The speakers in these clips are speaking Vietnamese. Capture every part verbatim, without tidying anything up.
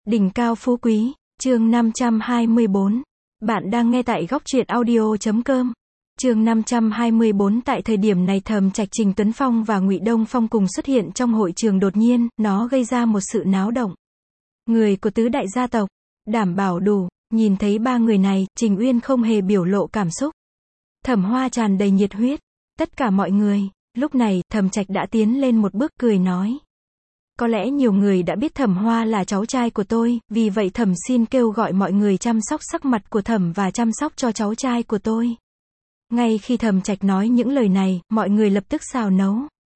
Đỉnh cao phú quý, chương năm trăm hai mươi bốn. Bạn đang nghe tại góc truyện audio chấm com. Chương năm trăm hai mươi bốn. Tại thời điểm này Thẩm Trạch, Trình Tuấn Phong và Ngụy Đông Phong cùng xuất hiện trong hội trường, đột nhiên, nó gây ra một sự náo động. Người của tứ đại gia tộc, đảm bảo đủ, nhìn thấy ba người này, Trình Uyên không hề biểu lộ cảm xúc. Thẩm Hoa tràn đầy nhiệt huyết. Tất cả mọi người, lúc này, Thẩm Trạch đã tiến lên một bước cười nói. Có lẽ nhiều người đã biết Thẩm Hoa là cháu trai của tôi, vì vậy Thẩm xin kêu gọi mọi người chăm sóc sắc mặt của Thẩm và chăm sóc cho cháu trai của tôi. Ngay khi Thẩm Trạch nói những lời này, mọi người lập tức xào nấu.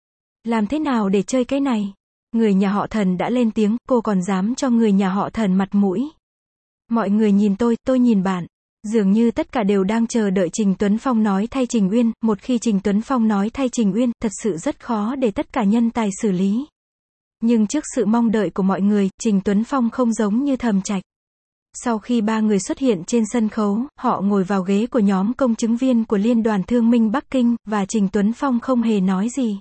Làm thế nào để chơi cái này? Người nhà họ Thần đã lên tiếng, cô còn dám cho người nhà họ Thần mặt mũi. Mọi người nhìn tôi, tôi nhìn bạn. Dường như tất cả đều đang chờ đợi Trình Tuấn Phong nói thay Trình Uyên, một khi Trình Tuấn Phong nói thay Trình Uyên, thật sự rất khó để tất cả nhân tài xử lý. Nhưng trước sự mong đợi của mọi người, Trình Tuấn Phong không giống như Thẩm Trạch. Sau khi ba người xuất hiện trên sân khấu, họ ngồi vào ghế của nhóm công chứng viên của Liên đoàn Thương minh Bắc Kinh, và Trình Tuấn Phong không hề nói gì.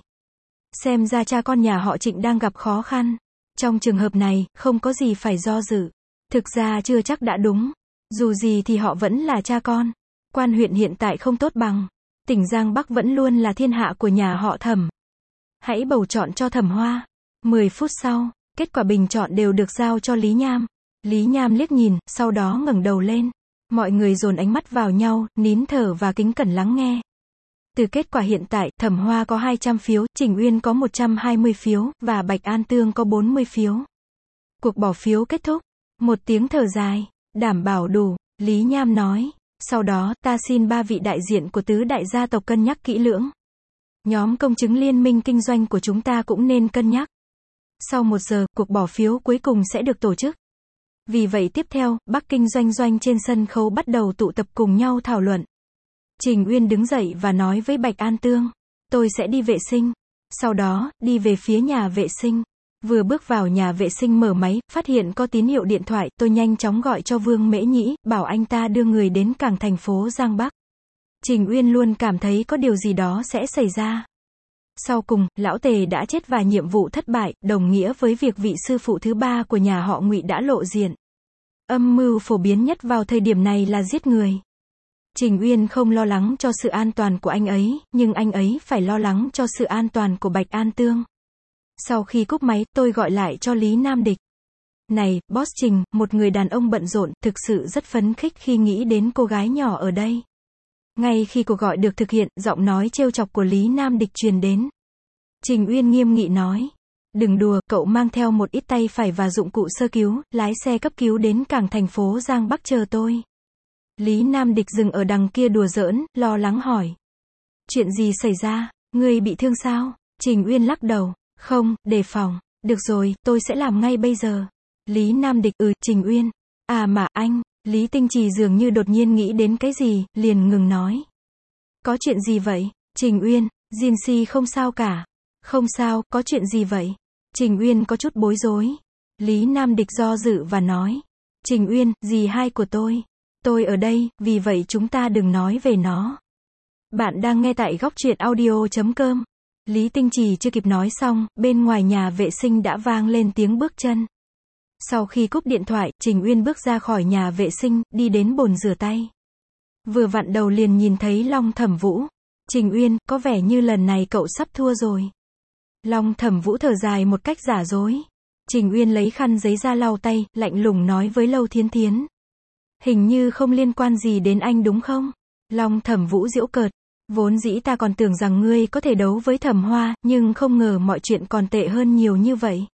Xem ra cha con nhà họ Trịnh đang gặp khó khăn. Trong trường hợp này, không có gì phải do dự. Thực ra chưa chắc đã đúng. Dù gì thì họ vẫn là cha con. Quan huyện hiện tại không tốt bằng. Tỉnh Giang Bắc vẫn luôn là thiên hạ của nhà họ Thẩm. Hãy bầu chọn cho Thẩm Hoa. mười phút sau, kết quả bình chọn đều được giao cho Lý Nham. Lý Nham liếc nhìn, sau đó ngẩng đầu lên. Mọi người dồn ánh mắt vào nhau, nín thở và kính cẩn lắng nghe. Từ kết quả hiện tại, Thẩm Hoa có hai trăm phiếu, Trình Uyên có một trăm hai mươi phiếu, và Bạch An Tương có bốn mươi phiếu. Cuộc bỏ phiếu kết thúc. Một tiếng thở dài, đảm bảo đủ, Lý Nham nói. Sau đó, ta xin ba vị đại diện của tứ đại gia tộc cân nhắc kỹ lưỡng. Nhóm công chứng liên minh kinh doanh của chúng ta cũng nên cân nhắc. Sau một giờ, cuộc bỏ phiếu cuối cùng sẽ được tổ chức. Vì vậy tiếp theo, Bắc Kinh Doanh Doanh trên sân khấu bắt đầu tụ tập cùng nhau thảo luận. Trình Uyên đứng dậy và nói với Bạch An Tương. Tôi sẽ đi vệ sinh. Sau đó, đi về phía nhà vệ sinh. Vừa bước vào nhà vệ sinh mở máy, phát hiện có tín hiệu điện thoại, tôi nhanh chóng gọi cho Vương Mễ Nhĩ, bảo anh ta đưa người đến cảng thành phố Giang Bắc. Trình Uyên luôn cảm thấy có điều gì đó sẽ xảy ra. Sau cùng, lão Tề đã chết và nhiệm vụ thất bại, đồng nghĩa với việc vị sư phụ thứ ba của nhà họ Ngụy đã lộ diện. Âm mưu phổ biến nhất vào thời điểm này là giết người. Trình Uyên không lo lắng cho sự an toàn của anh ấy, nhưng anh ấy phải lo lắng cho sự an toàn của Bạch An Tương. Sau khi cúp máy, tôi gọi lại cho Lý Nam Địch. Này, boss Trình, một người đàn ông bận rộn, thực sự rất phấn khích khi nghĩ đến cô gái nhỏ ở đây. Ngay khi cuộc gọi được thực hiện, giọng nói trêu chọc của Lý Nam Địch truyền đến. Trình Uyên nghiêm nghị nói. Đừng đùa, cậu mang theo một ít tay phải và dụng cụ sơ cứu, lái xe cấp cứu đến cảng thành phố Giang Bắc chờ tôi. Lý Nam Địch dừng ở đằng kia đùa giỡn, lo lắng hỏi. Chuyện gì xảy ra? Ngươi bị thương sao? Trình Uyên lắc đầu. Không, đề phòng. Được rồi, tôi sẽ làm ngay bây giờ. Lý Nam Địch, ừ, Trình Uyên. À mà, anh. Lý Tinh Trì dường như đột nhiên nghĩ đến cái gì, liền ngừng nói. Có chuyện gì vậy? Trình Uyên, Diên Si không sao cả. Không sao, có chuyện gì vậy? Trình Uyên có chút bối rối. Lý Nam Địch do dự và nói. Trình Uyên, dì hai của tôi. Tôi ở đây, vì vậy chúng ta đừng nói về nó. Bạn đang nghe tại góc truyện audio chấm com. Lý Tinh Trì chưa kịp nói xong, bên ngoài nhà vệ sinh đã vang lên tiếng bước chân. Sau khi cúp điện thoại, Trình Uyên bước ra khỏi nhà vệ sinh, đi đến bồn rửa tay. Vừa vặn đầu liền nhìn thấy Long Thẩm Vũ. Trình Uyên, có vẻ như lần này cậu sắp thua rồi. Long Thẩm Vũ thở dài một cách giả dối. Trình Uyên lấy khăn giấy ra lau tay, lạnh lùng nói với Lâu Thiến Thiến. Hình như không liên quan gì đến anh đúng không? Long Thẩm Vũ giễu cợt. Vốn dĩ ta còn tưởng rằng ngươi có thể đấu với Thẩm Hoa, nhưng không ngờ mọi chuyện còn tệ hơn nhiều như vậy.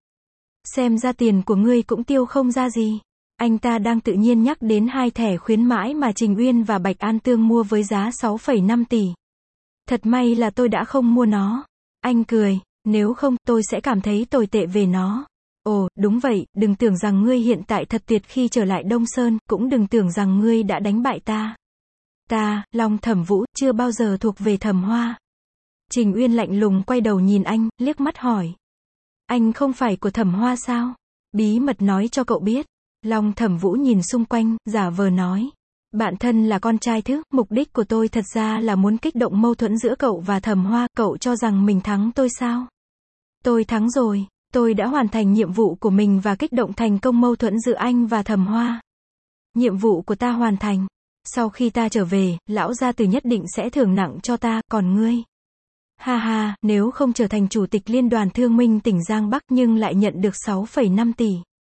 Xem ra tiền của ngươi cũng tiêu không ra gì. Anh ta đang tự nhiên nhắc đến hai thẻ khuyến mãi mà Trình Uyên và Bạch An Tương mua với giá sáu phẩy năm tỷ. Thật may là tôi đã không mua nó. Anh cười, nếu không, tôi sẽ cảm thấy tồi tệ về nó. Ồ, đúng vậy, đừng tưởng rằng ngươi hiện tại thật tuyệt khi trở lại Đông Sơn, cũng đừng tưởng rằng ngươi đã đánh bại ta. Ta, Long Thẩm Vũ, chưa bao giờ thuộc về Thẩm Hoa. Trình Uyên lạnh lùng quay đầu nhìn anh, liếc mắt hỏi. Anh không phải của Thẩm Hoa sao? Bí mật nói cho cậu biết. Long Thẩm Vũ nhìn xung quanh, giả vờ nói. Bạn thân là con trai thứ, mục đích của tôi thật ra là muốn kích động mâu thuẫn giữa cậu và Thẩm Hoa, cậu cho rằng mình thắng tôi sao? Tôi thắng rồi. Tôi đã hoàn thành nhiệm vụ của mình và kích động thành công mâu thuẫn giữa anh và Thẩm Hoa. Nhiệm vụ của ta hoàn thành. Sau khi ta trở về, lão gia tử nhất định sẽ thưởng nặng cho ta, còn ngươi? Ha ha, nếu không trở thành chủ tịch liên đoàn thương minh tỉnh Giang Bắc nhưng lại nhận được sáu phẩy năm tỷ.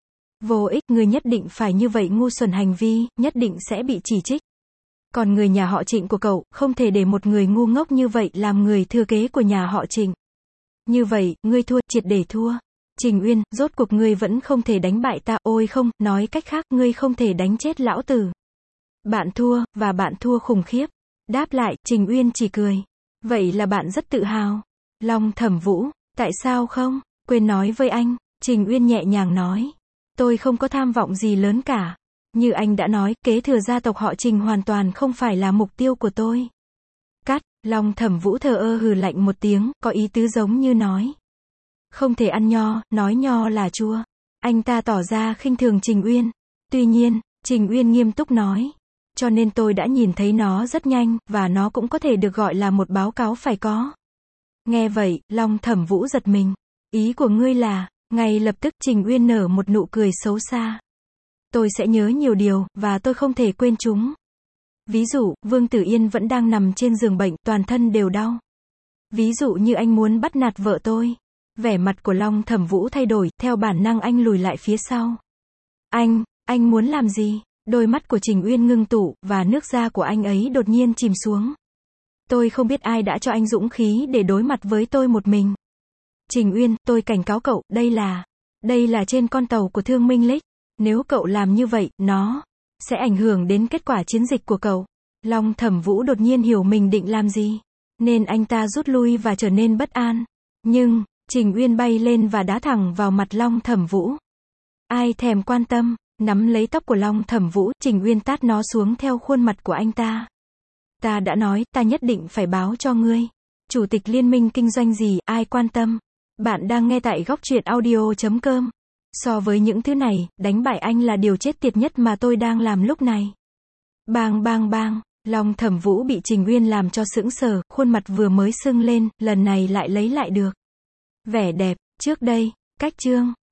Vô ích, ngươi nhất định phải như vậy ngu xuẩn hành vi, nhất định sẽ bị chỉ trích. Còn người nhà họ Trịnh của cậu, không thể để một người ngu ngốc như vậy làm người thừa kế của nhà họ Trịnh. Như vậy, ngươi thua, triệt để thua. Trình Uyên, rốt cuộc ngươi vẫn không thể đánh bại ta, ôi không, nói cách khác, ngươi không thể đánh chết lão tử. Bạn thua, và bạn thua khủng khiếp. Đáp lại, Trình Uyên chỉ cười. Vậy là bạn rất tự hào. Long Thẩm Vũ, tại sao không? Quên nói với anh, Trình Uyên nhẹ nhàng nói. Tôi không có tham vọng gì lớn cả. Như anh đã nói, kế thừa gia tộc họ Trình hoàn toàn không phải là mục tiêu của tôi. Cắt, Long Thẩm Vũ thờ ơ hừ lạnh một tiếng, có ý tứ giống như nói. Không thể ăn nho, nói nho là chua. Anh ta tỏ ra khinh thường Trình Uyên. Tuy nhiên, Trình Uyên nghiêm túc nói. Cho nên tôi đã nhìn thấy nó rất nhanh, và nó cũng có thể được gọi là một báo cáo phải có. Nghe vậy, Long Thẩm Vũ giật mình. Ý của ngươi là, ngay lập tức Trình Uyên nở một nụ cười xấu xa. Tôi sẽ nhớ nhiều điều, và tôi không thể quên chúng. Ví dụ, Vương Tử Yên vẫn đang nằm trên giường bệnh, toàn thân đều đau. Ví dụ như anh muốn bắt nạt vợ tôi. Vẻ mặt của Long Thẩm Vũ thay đổi, theo bản năng anh lùi lại phía sau. Anh, anh muốn làm gì? Đôi mắt của Trình Uyên ngưng tụ, và nước da của anh ấy đột nhiên chìm xuống. Tôi không biết ai đã cho anh dũng khí để đối mặt với tôi một mình. Trình Uyên, tôi cảnh cáo cậu, đây là, đây là trên con tàu của Thương Minh Lích. Nếu cậu làm như vậy, nó sẽ ảnh hưởng đến kết quả chiến dịch của cậu. Long Thẩm Vũ đột nhiên hiểu mình định làm gì, nên anh ta rút lui và trở nên bất an. Nhưng, Trình Uyên bay lên và đá thẳng vào mặt Long Thẩm Vũ. Ai thèm quan tâm, nắm lấy tóc của Long Thẩm Vũ, Trình Uyên tát nó xuống theo khuôn mặt của anh ta. Ta đã nói, ta nhất định phải báo cho ngươi. Chủ tịch liên minh kinh doanh gì, ai quan tâm. Bạn đang nghe tại góc truyện audio chấm com. So với những thứ này, đánh bại anh là điều chết tiệt nhất mà tôi đang làm lúc này. Bang bang bang, Long Thẩm Vũ bị Trình Uyên làm cho sững sờ, khuôn mặt vừa mới sưng lên, lần này lại lấy lại được vẻ đẹp. Trước đây, cách chương